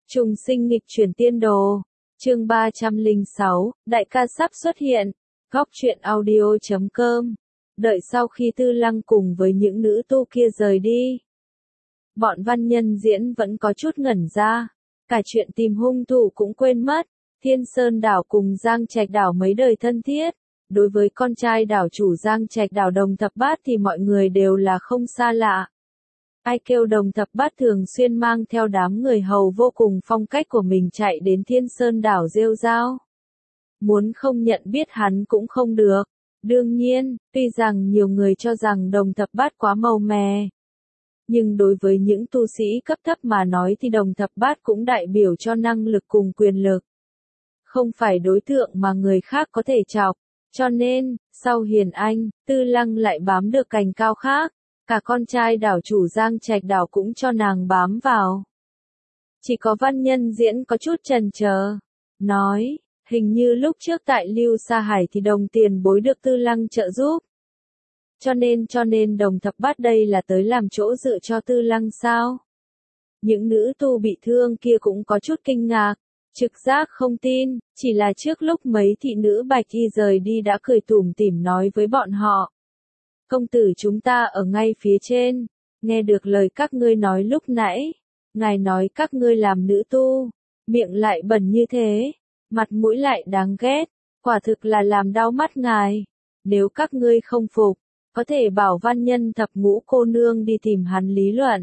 Trùng sinh nghịch chuyển tiên đồ. Chương 306, đại ca sắp xuất hiện. Góc truyện audio.com. Đợi sau khi Tư Lăng cùng với những nữ tu kia rời đi, bọn văn nhân diễn vẫn có chút ngẩn ra. Cả chuyện tìm hung thủ cũng quên mất. Thiên Sơn đảo cùng Giang Trạch đảo mấy đời thân thiết. Đối với con trai đảo chủ Giang Trạch đảo Đồng Thập Bát thì mọi người đều là không xa lạ. Ai kêu Đồng Thập Bát thường xuyên mang theo đám người hầu vô cùng phong cách của mình chạy đến Thiên Sơn đảo rêu rao. Muốn không nhận biết hắn cũng không được. Đương nhiên, tuy rằng nhiều người cho rằng Đồng Thập Bát quá màu mè, nhưng đối với những tu sĩ cấp thấp mà nói thì Đồng Thập Bát cũng đại biểu cho năng lực cùng quyền lực. Không phải đối tượng mà người khác có thể chọc. Cho nên, sau Hiền Anh, Tư Lăng lại bám được cành cao khác. Cả con trai đảo chủ Giang Trạch đảo cũng cho nàng bám vào. Chỉ có văn nhân diễn có chút chần chờ. Nói, hình như lúc trước tại Lưu Sa Hải thì Đồng tiền bối được Tư Lăng trợ giúp. Cho nên Đồng Thập Bát đây là tới làm chỗ dựa cho Tư Lăng sao? Những nữ tu bị thương kia cũng có chút kinh ngạc. Trực giác không tin, chỉ là trước lúc mấy thị nữ bạch y rời đi đã cười tủm tỉm nói với bọn họ. Công tử chúng ta ở ngay phía trên, nghe được lời các ngươi nói lúc nãy, ngài nói các ngươi làm nữ tu, miệng lại bẩn như thế, mặt mũi lại đáng ghét, quả thực là làm đau mắt ngài, nếu các ngươi không phục, có thể bảo văn nhân thập ngũ cô nương đi tìm hắn lý luận.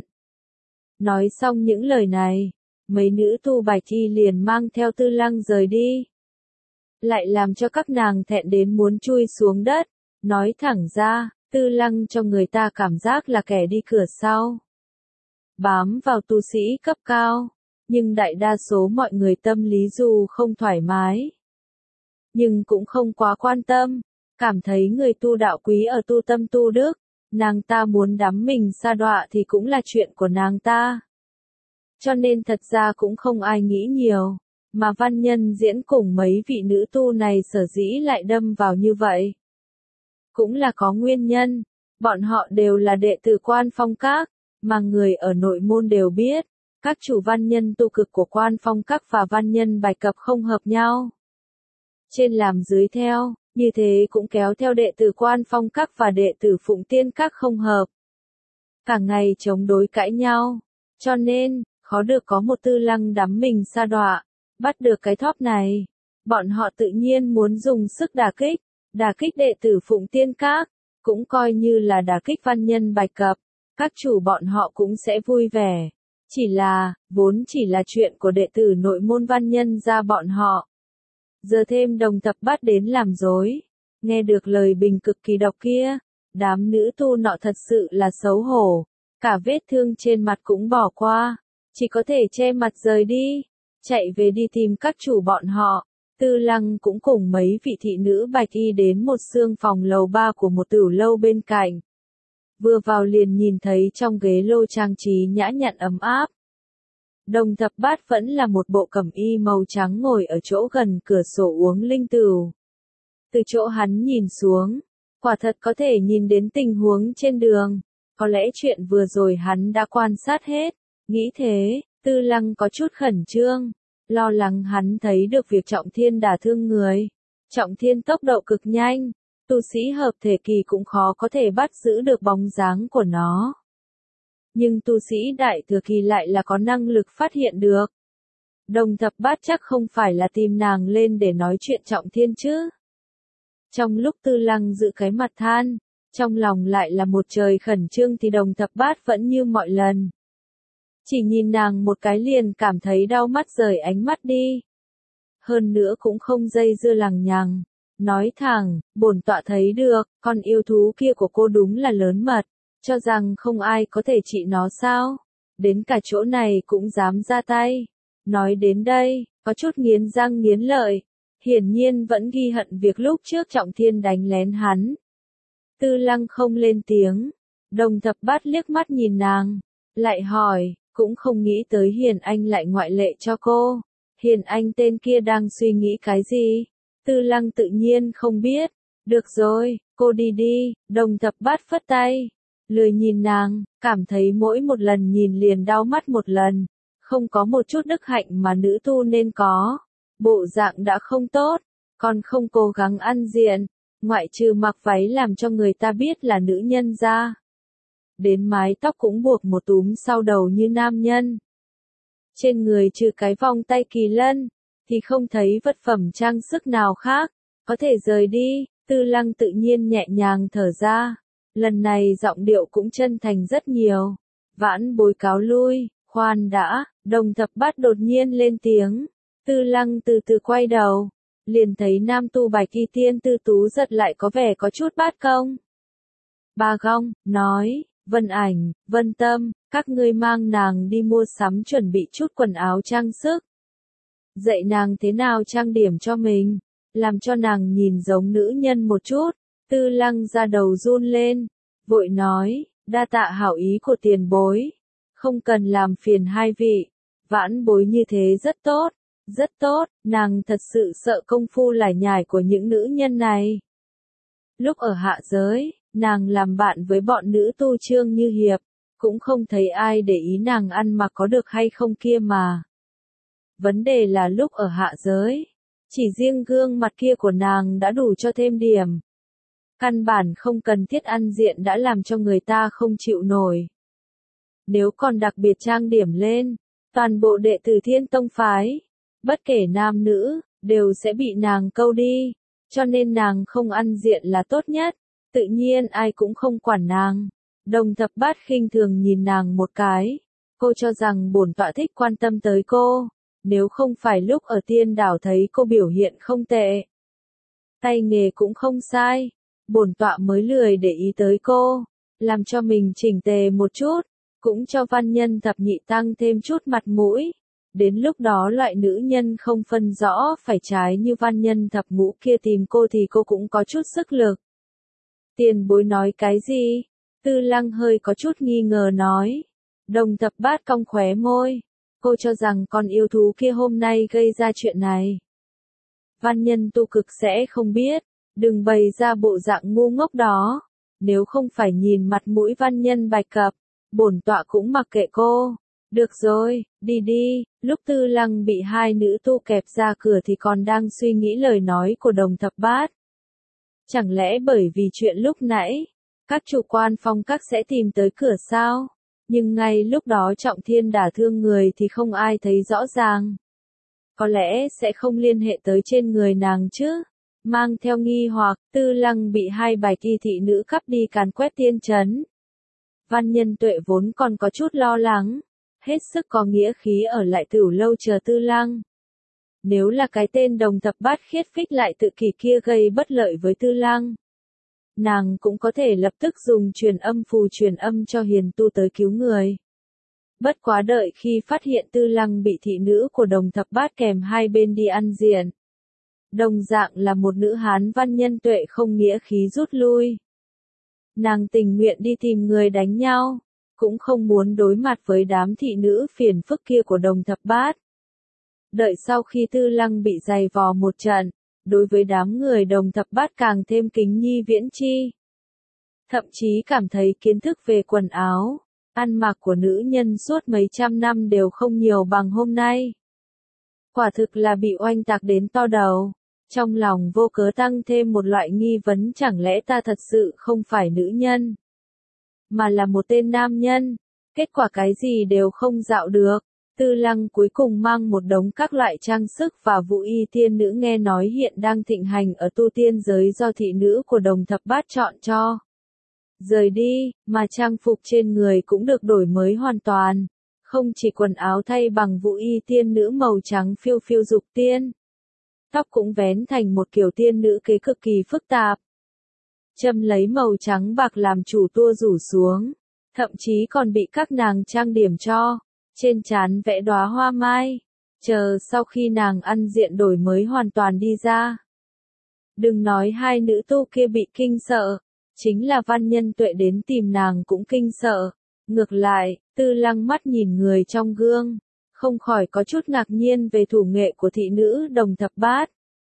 Nói xong những lời này, mấy nữ tu bạch y liền mang theo Tư Lăng rời đi. Lại làm cho các nàng thẹn đến muốn chui xuống đất, nói thẳng ra. Tư Lăng cho người ta cảm giác là kẻ đi cửa sau. Bám vào tu sĩ cấp cao, nhưng đại đa số mọi người tâm lý dù không thoải mái, nhưng cũng không quá quan tâm, cảm thấy người tu đạo quý ở tu tâm tu đức, nàng ta muốn đắm mình sa đọa thì cũng là chuyện của nàng ta. Cho nên thật ra cũng không ai nghĩ nhiều, mà văn nhân diễn cùng mấy vị nữ tu này sở dĩ lại đâm vào như vậy. Cũng là có nguyên nhân, bọn họ đều là đệ tử Quan Phong Các, mà người ở nội môn đều biết, các chủ văn nhân tu cực của Quan Phong Các và văn nhân Bạch Cập không hợp nhau. Trên làm dưới theo, như thế cũng kéo theo đệ tử Quan Phong Các và đệ tử Phụng Tiên Các không hợp. Cả ngày chống đối cãi nhau, cho nên, khó được có một Tư Lăng đắm mình sa đọa, bắt được cái thóp này. Bọn họ tự nhiên muốn dùng sức đả kích đệ tử Phụng Tiên Các, cũng coi như là đả kích văn nhân Bạch Cập, các chủ bọn họ cũng sẽ vui vẻ. Chỉ là, vốn chỉ là chuyện của đệ tử nội môn văn nhân ra bọn họ. Giờ thêm Đồng Thập Bát đến làm dối, nghe được lời bình cực kỳ độc kia, đám nữ tu nọ thật sự là xấu hổ, cả vết thương trên mặt cũng bỏ qua, chỉ có thể che mặt rời đi, chạy về đi tìm các chủ bọn họ. Tư Lăng cũng cùng mấy vị thị nữ bạch y đến một xương phòng lầu 3 của một tửu lâu bên cạnh. Vừa vào liền nhìn thấy trong ghế lô trang trí nhã nhặn ấm áp. Đồng Thập Bát vẫn là một bộ cẩm y màu trắng ngồi ở chỗ gần cửa sổ uống linh tửu. Từ chỗ hắn nhìn xuống, quả thật có thể nhìn đến tình huống trên đường, có lẽ chuyện vừa rồi hắn đã quan sát hết, nghĩ thế, Tư Lăng có chút khẩn trương. Lo lắng hắn thấy được việc Trọng Thiên đả thương người. Trọng Thiên tốc độ cực nhanh, tu sĩ hợp thể kỳ cũng khó có thể bắt giữ được bóng dáng của nó. Nhưng tu sĩ đại thừa kỳ lại là có năng lực phát hiện được. Đồng Thập Bát chắc không phải là tìm nàng lên để nói chuyện Trọng Thiên chứ. Trong lúc Tư Lăng giữ cái mặt than, trong lòng lại là một trời khẩn trương thì Đồng Thập Bát vẫn như mọi lần. Chỉ nhìn nàng một cái liền cảm thấy đau mắt rời ánh mắt đi. Hơn nữa cũng không dây dưa lằng nhằng. Nói thẳng, bổn tọa thấy được, con yêu thú kia của cô đúng là lớn mật. Cho rằng không ai có thể trị nó sao. Đến cả chỗ này cũng dám ra tay. Nói đến đây, có chút nghiến răng nghiến lợi. Hiển nhiên vẫn ghi hận việc lúc trước Trọng Thiên đánh lén hắn. Tư Lăng không lên tiếng. Đồng Thập Bát liếc mắt nhìn nàng. Lại hỏi. Cũng không nghĩ tới Hiền Anh lại ngoại lệ cho cô. Hiền Anh tên kia đang suy nghĩ cái gì? Tư Lăng tự nhiên không biết. Được rồi, cô đi đi, Đồng Thập Bát phất tay. Lười nhìn nàng, cảm thấy mỗi một lần nhìn liền đau mắt một lần. không có một chút đức hạnh mà nữ tu nên có. Bộ dạng đã không tốt, còn không cố gắng ăn diện, ngoại trừ mặc váy làm cho người ta biết là nữ nhân ra. Đến mái tóc cũng buộc một túm sau đầu như nam nhân. Trên người trừ cái vòng tay kỳ lân, thì không thấy vật phẩm trang sức nào khác, có thể rời đi. Tư Lăng tự nhiên nhẹ nhàng thở ra, lần này giọng điệu cũng chân thành rất nhiều. Vãn Bối cáo lui, khoan đã, Đồng Thập Bát đột nhiên lên tiếng. Tư Lăng từ từ quay đầu, liền thấy nam tu Bạch Y Tiên Tư Tú giật lại có vẻ có chút bát công. Bà Gong, nói, Vân Ảnh, Vân Tâm, các ngươi mang nàng đi mua sắm chuẩn bị chút quần áo trang sức. Dạy nàng thế nào trang điểm cho mình, làm cho nàng nhìn giống nữ nhân một chút. Tư Lăng ra đầu run lên, vội nói, đa tạ hảo ý của tiền bối, không cần làm phiền hai vị, Vãn Bối như thế rất tốt, rất tốt. Nàng thật sự sợ công phu lải nhải của những nữ nhân này. Lúc ở hạ giới, nàng làm bạn với bọn nữ tu Trương Như Hiệp, cũng không thấy ai để ý nàng ăn mặc có được hay không kia mà. Vấn đề là lúc ở hạ giới, chỉ riêng gương mặt kia của nàng đã đủ cho thêm điểm. Căn bản không cần thiết ăn diện đã làm cho người ta không chịu nổi. Nếu còn đặc biệt trang điểm lên, toàn bộ đệ tử Thiên Tông phái, bất kể nam nữ, đều sẽ bị nàng câu đi, cho nên nàng không ăn diện là tốt nhất, tự nhiên ai cũng không quản nàng. Đồng Thập Bát khinh thường nhìn nàng một cái, cô cho rằng bổn tọa thích quan tâm tới cô, nếu không phải lúc ở Tiên Đảo thấy cô biểu hiện không tệ, tay nghề cũng không sai, bổn tọa mới lười để ý tới cô, làm cho mình chỉnh tề một chút, cũng cho văn nhân thập nhị tăng thêm chút mặt mũi. Đến lúc đó loại nữ nhân không phân rõ phải trái như văn nhân thập ngũ kia tìm cô thì cô cũng có chút sức lực. Tiền bối nói cái gì? Tư Lăng hơi có chút nghi ngờ nói. Đồng Thập Bát cong khóe môi. Cô cho rằng con yêu thú kia hôm nay gây ra chuyện này. Văn nhân tu cực sẽ không biết, đừng bày ra bộ dạng ngu ngốc đó. Nếu không phải nhìn mặt mũi văn nhân Bạch Cập, bổn tọa cũng mặc kệ cô. Được rồi, đi đi. Lúc Tư Lăng bị hai nữ tu kẹp ra cửa thì còn đang suy nghĩ lời nói của Đồng Thập Bát. Chẳng lẽ bởi vì chuyện lúc nãy, các chủ quan phong các sẽ tìm tới cửa sao? Nhưng ngay lúc đó Trọng Thiên đả thương người thì không ai thấy rõ ràng. Có lẽ sẽ không liên hệ tới trên người nàng chứ? Mang theo nghi hoặc, Tư Lăng bị hai Bạch Y thị nữ cắp đi càn quét tiên trấn. Văn Nhân Tuệ vốn còn có chút lo lắng, hết sức có nghĩa khí ở lại Tửu Lâu chờ Tư Lăng. Nếu là cái tên Đồng Thập Bát khiết phích lại tự kỷ kia gây bất lợi với Tư Lăng, nàng cũng có thể lập tức dùng truyền âm phù truyền âm cho hiền tu tới cứu người. Bất quá đợi khi phát hiện Tư Lăng bị thị nữ của Đồng Thập Bát kèm hai bên đi ăn diện. Đồng dạng là một nữ hán, Văn Nhân Tuệ không nghĩa khí rút lui. Nàng tình nguyện đi tìm người đánh nhau, cũng không muốn đối mặt với đám thị nữ phiền phức kia của Đồng Thập Bát. Đợi sau khi Tư Lăng bị giày vò một trận, đối với đám người Đồng Thập Bát càng thêm kính nhi viễn chi. Thậm chí cảm thấy kiến thức về quần áo, ăn mặc của nữ nhân suốt mấy trăm năm đều không nhiều bằng hôm nay. Quả thực là bị oanh tạc đến to đầu. Trong lòng vô cớ tăng thêm một loại nghi vấn, chẳng lẽ ta thật sự không phải nữ nhân, mà là một tên nam nhân, kết quả cái gì đều không dạo được. Tư Lăng cuối cùng mang một đống các loại trang sức và vũ y tiên nữ nghe nói hiện đang thịnh hành ở tu tiên giới do thị nữ của Đồng Thập Bát chọn cho. Rời đi, mà trang phục trên người cũng được đổi mới hoàn toàn, không chỉ quần áo thay bằng vũ y tiên nữ màu trắng phiêu phiêu dục tiên. Tóc cũng vén thành một kiểu tiên nữ kế cực kỳ phức tạp. Châm lấy màu trắng bạc làm chủ tua rủ xuống, thậm chí còn bị các nàng trang điểm cho, trên trán vẽ đóa hoa mai, chờ sau khi nàng ăn diện đổi mới hoàn toàn đi ra. Đừng nói hai nữ tu kia bị kinh sợ, chính là Văn Nhân Tuệ đến tìm nàng cũng kinh sợ. Ngược lại, Tư Lăng mắt nhìn người trong gương, không khỏi có chút ngạc nhiên về thủ nghệ của thị nữ Đồng Thập Bát.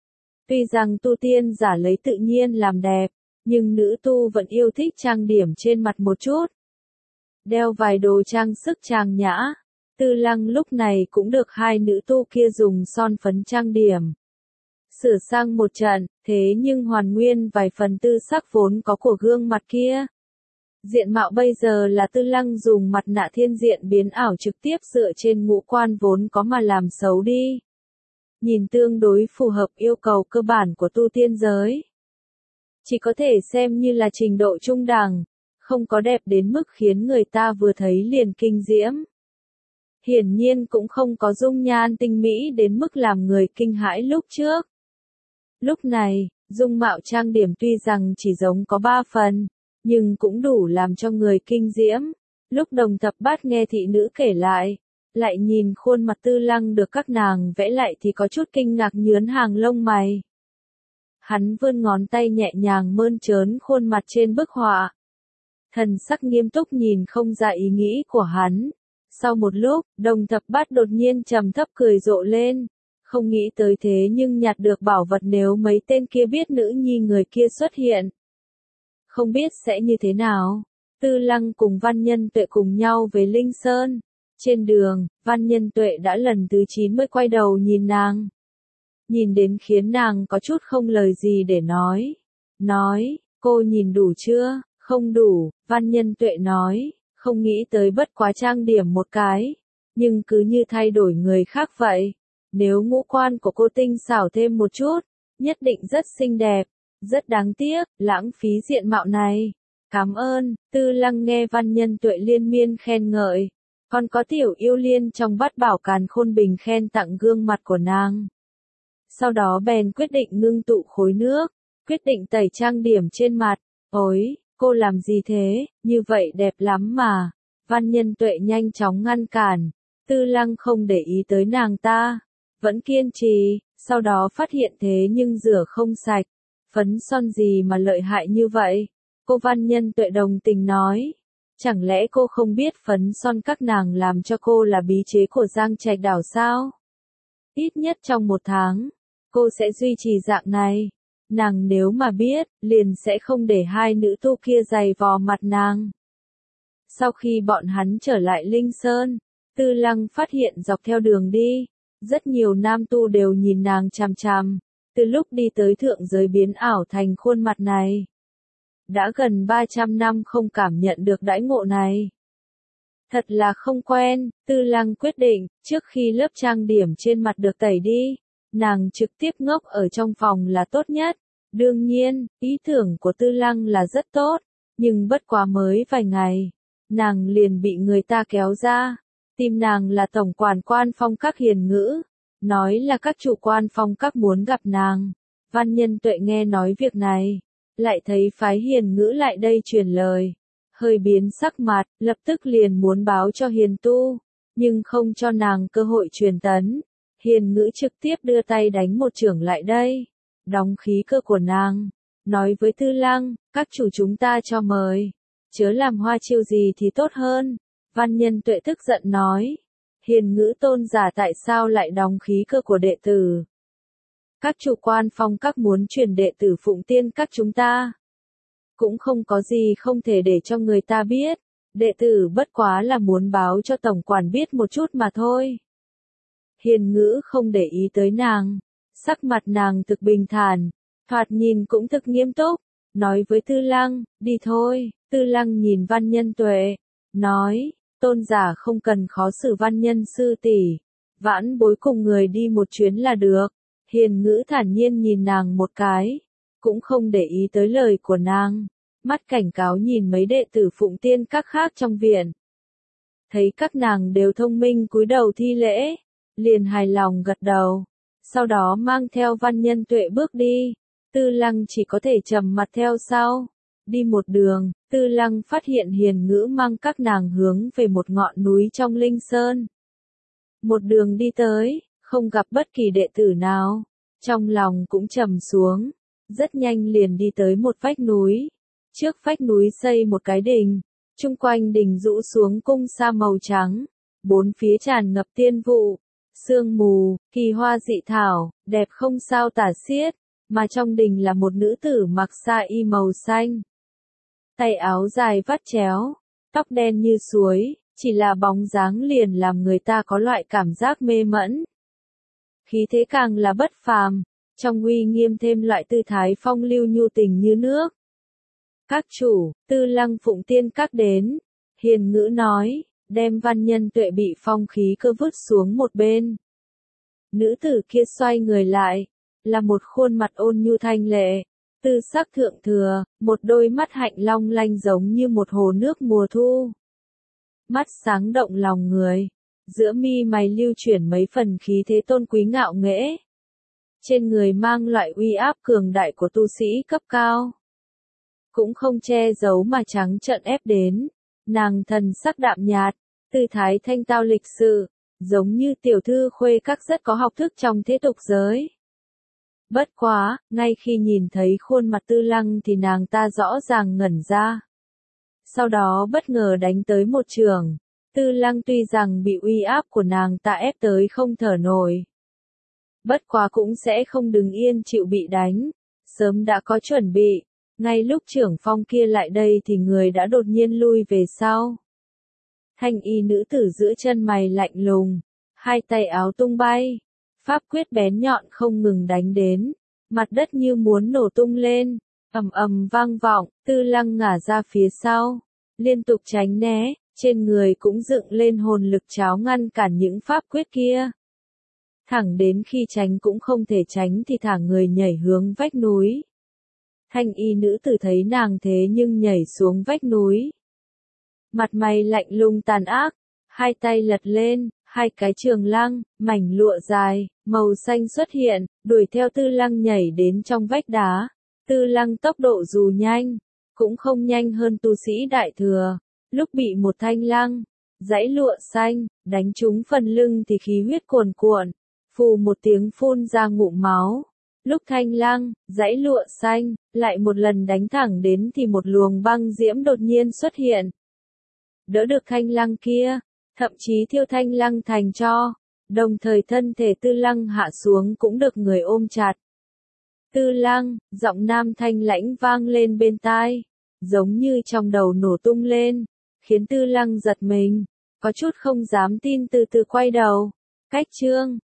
Tuy rằng tu tiên giả lấy tự nhiên làm đẹp, nhưng nữ tu vẫn yêu thích trang điểm trên mặt một chút. Đeo vài đồ trang sức trang nhã, Tư Lăng lúc này cũng được hai nữ tu kia dùng son phấn trang điểm. Sửa sang một trận, thế nhưng hoàn nguyên vài phần tư sắc vốn có của gương mặt kia. Diện mạo bây giờ là Tư Lăng dùng mặt nạ thiên diện biến ảo trực tiếp dựa trên ngũ quan vốn có mà làm xấu đi. Nhìn tương đối phù hợp yêu cầu cơ bản của tu tiên giới. Chỉ có thể xem như là trình độ trung đẳng, không có đẹp đến mức khiến người ta vừa thấy liền kinh diễm. Hiển nhiên cũng không có dung nhan tinh mỹ đến mức làm người kinh hãi lúc trước. Lúc này, dung mạo trang điểm tuy rằng chỉ giống có 3 phần, nhưng cũng đủ làm cho người kinh diễm. Lúc Đồng Thập Bát nghe thị nữ kể lại nhìn khuôn mặt Tư Lăng được các nàng vẽ lại thì có chút kinh ngạc nhướn hàng lông mày. Hắn vươn ngón tay nhẹ nhàng mơn trớn khuôn mặt trên bức họa. Thần sắc nghiêm túc nhìn không ra ý nghĩ của hắn. Sau một lúc, Đồng Thập Bát đột nhiên trầm thấp cười rộ lên. Không nghĩ tới thế nhưng nhặt được bảo vật nếu mấy tên kia biết nữ nhi người kia xuất hiện. Không biết sẽ như thế nào. Tư Lăng cùng Văn Nhân Tuệ cùng nhau về Linh Sơn. Trên đường, Văn Nhân Tuệ đã lần thứ 90 quay đầu nhìn nàng. Nhìn đến khiến nàng có chút không lời gì để nói. Nói, cô nhìn đủ chưa? Không đủ, Văn Nhân Tuệ nói, không nghĩ tới bất quá trang điểm một cái. Nhưng cứ như thay đổi người khác vậy. Nếu ngũ quan của cô tinh xảo thêm một chút, nhất định rất xinh đẹp. Rất đáng tiếc, lãng phí diện mạo này. Cảm ơn, Tư Lăng nghe Văn Nhân Tuệ liên miên khen ngợi. Còn có Tiểu Yêu Liên trong Bát Bảo Càn Khôn Bình khen tặng gương mặt của nàng. Sau đó bèn quyết định ngưng tụ khối nước, quyết định tẩy trang điểm trên mặt. Ôi, cô làm gì thế, như vậy đẹp lắm mà. Văn Nhân Tuệ nhanh chóng ngăn cản. Tư Lăng không để ý tới nàng ta, vẫn kiên trì, sau đó phát hiện thế nhưng rửa không sạch. Phấn son gì mà lợi hại như vậy? Cô Văn Nhân Tuệ đồng tình nói. Chẳng lẽ cô không biết phấn son các nàng làm cho cô là bí chế của Giang Trạch Đảo sao? Ít nhất trong 1 tháng, cô sẽ duy trì dạng này. Nàng nếu mà biết, liền sẽ không để hai nữ tu kia giày vò mặt nàng. Sau khi bọn hắn trở lại Linh Sơn, Tư Lăng phát hiện dọc theo đường đi, rất nhiều nam tu đều nhìn nàng chằm chằm. Từ lúc đi tới thượng giới biến ảo thành khuôn mặt này. Đã gần 300 năm không cảm nhận được đãi ngộ này. Thật là không quen, Tư Lăng quyết định, trước khi lớp trang điểm trên mặt được tẩy đi, nàng trực tiếp ngốc ở trong phòng là tốt nhất. Đương nhiên, ý tưởng của Tư Lăng là rất tốt, nhưng bất quá mới vài ngày, nàng liền bị người ta kéo ra. Tìm nàng là tổng quản quan phong các Hiền Ngữ. Nói là các chủ quan phong các muốn gặp nàng. Văn Nhân Tuệ nghe nói việc này, lại thấy phái Hiền Ngữ lại đây truyền lời. Hơi biến sắc mặt, lập tức liền muốn báo cho Hiền Tu, nhưng không cho nàng cơ hội truyền tấn. Hiền Ngữ trực tiếp đưa tay đánh một chưởng lại đây, đóng khí cơ của nàng, nói với Tư Lăng, các chủ chúng ta cho mời, chớ làm hoa chiêu gì thì tốt hơn. Văn Nhân Tuệ tức giận nói. Hiền Ngữ tôn giả tại sao lại đóng khí cơ của đệ tử? Các chủ quan phong các muốn truyền đệ tử Phụng Tiên các chúng ta. Cũng không có gì không thể để cho người ta biết. Đệ tử bất quá là muốn báo cho tổng quản biết một chút mà thôi. Hiền Ngữ không để ý tới nàng. Sắc mặt nàng thực bình thản. Thoạt nhìn cũng thực nghiêm túc. Nói với Tư Lăng, đi thôi. Tư Lăng nhìn Văn Nhân Tuệ. Nói. Tôn giả không cần khó xử Văn Nhân sư tỷ, vãn bối cùng người đi một chuyến là được. Hiền Ngữ thản nhiên nhìn nàng một cái, cũng không để ý tới lời của nàng, mắt cảnh cáo nhìn mấy đệ tử Phụng Tiên các khác trong viện. Thấy các nàng đều thông minh cúi đầu thi lễ, liền hài lòng gật đầu, sau đó mang theo Văn Nhân Tuệ bước đi. Tư Lăng chỉ có thể trầm mặt theo sau. Đi một đường, Tư Lăng phát hiện Hiền Ngữ mang các nàng hướng về một ngọn núi trong Linh Sơn. Một đường đi tới, không gặp bất kỳ đệ tử nào, trong lòng cũng trầm xuống, rất nhanh liền đi tới một vách núi. Trước vách núi xây một cái đình, chung quanh đình rũ xuống cung sa màu trắng, bốn phía tràn ngập tiên vụ, sương mù, kỳ hoa dị thảo, đẹp không sao tả xiết, mà trong đình là một nữ tử mặc sa y màu xanh. Tay áo dài vắt chéo, tóc đen như suối, chỉ là bóng dáng liền làm người ta có loại cảm giác mê mẫn. Khí thế càng là bất phàm, trong uy nghiêm thêm loại tư thái phong lưu nhu tình như nước. Các chủ, Tư Lăng Phụng Tiên các đến, hiền ngữ nói, đem văn nhân tuệ bị phong khí cơ vứt xuống một bên. Nữ tử kia xoay người lại, là một khuôn mặt ôn nhu thanh lệ, tư sắc thượng thừa, một đôi mắt hạnh long lanh giống như một hồ nước mùa thu. Mắt sáng động lòng người, giữa mi mày lưu chuyển mấy phần khí thế tôn quý ngạo nghễ. Trên người mang loại uy áp cường đại của tu sĩ cấp cao. Cũng không che giấu mà trắng trợn ép đến, nàng thần sắc đạm nhạt, tư thái thanh tao lịch sự, giống như tiểu thư khuê các rất có học thức trong thế tục giới. Bất quá, ngay khi nhìn thấy khuôn mặt Tư Lăng thì nàng ta rõ ràng ngẩn ra. Sau đó bất ngờ đánh tới một trường. Tư Lăng tuy rằng bị uy áp của nàng ta ép tới không thở nổi. Bất quá cũng sẽ không đứng yên chịu bị đánh. Sớm đã có chuẩn bị. Ngay lúc trưởng phong kia lại đây thì người đã đột nhiên lui về sau. Thanh y nữ tử giữa chân mày lạnh lùng. Hai tay áo tung bay. Pháp quyết bén nhọn không ngừng đánh đến. Mặt đất như muốn nổ tung lên. Ầm ầm vang vọng, Tư Lăng ngả ra phía sau. Liên tục tránh né, trên người cũng dựng lên hồn lực cháo ngăn cản những pháp quyết kia. Thẳng đến khi tránh cũng không thể tránh thì thả người nhảy hướng vách núi. Thanh y nữ tử thấy nàng thế nhưng nhảy xuống vách núi. Mặt mày lạnh lùng tàn ác, hai tay lật lên, hai cái trường lăng, mảnh lụa dài, màu xanh xuất hiện, đuổi theo Tư Lăng nhảy đến trong vách đá. Tư Lăng tốc độ dù nhanh, cũng không nhanh hơn tu sĩ đại thừa. Lúc bị một thanh lăng, dãy lụa xanh, đánh trúng phần lưng thì khí huyết cuồn cuộn, phù một tiếng phun ra ngụm máu. Lúc thanh lăng, dãy lụa xanh, lại một lần đánh thẳng đến thì một luồng băng diễm đột nhiên xuất hiện. Đỡ được thanh lăng kia, thậm chí thiêu thanh lăng thành tro, đồng thời thân thể Tư Lăng hạ xuống cũng được người ôm chặt. Tư Lăng, giọng nam thanh lãnh vang lên bên tai, giống như trong đầu nổ tung lên, khiến Tư Lăng giật mình, có chút không dám tin từ từ quay đầu. Cách chương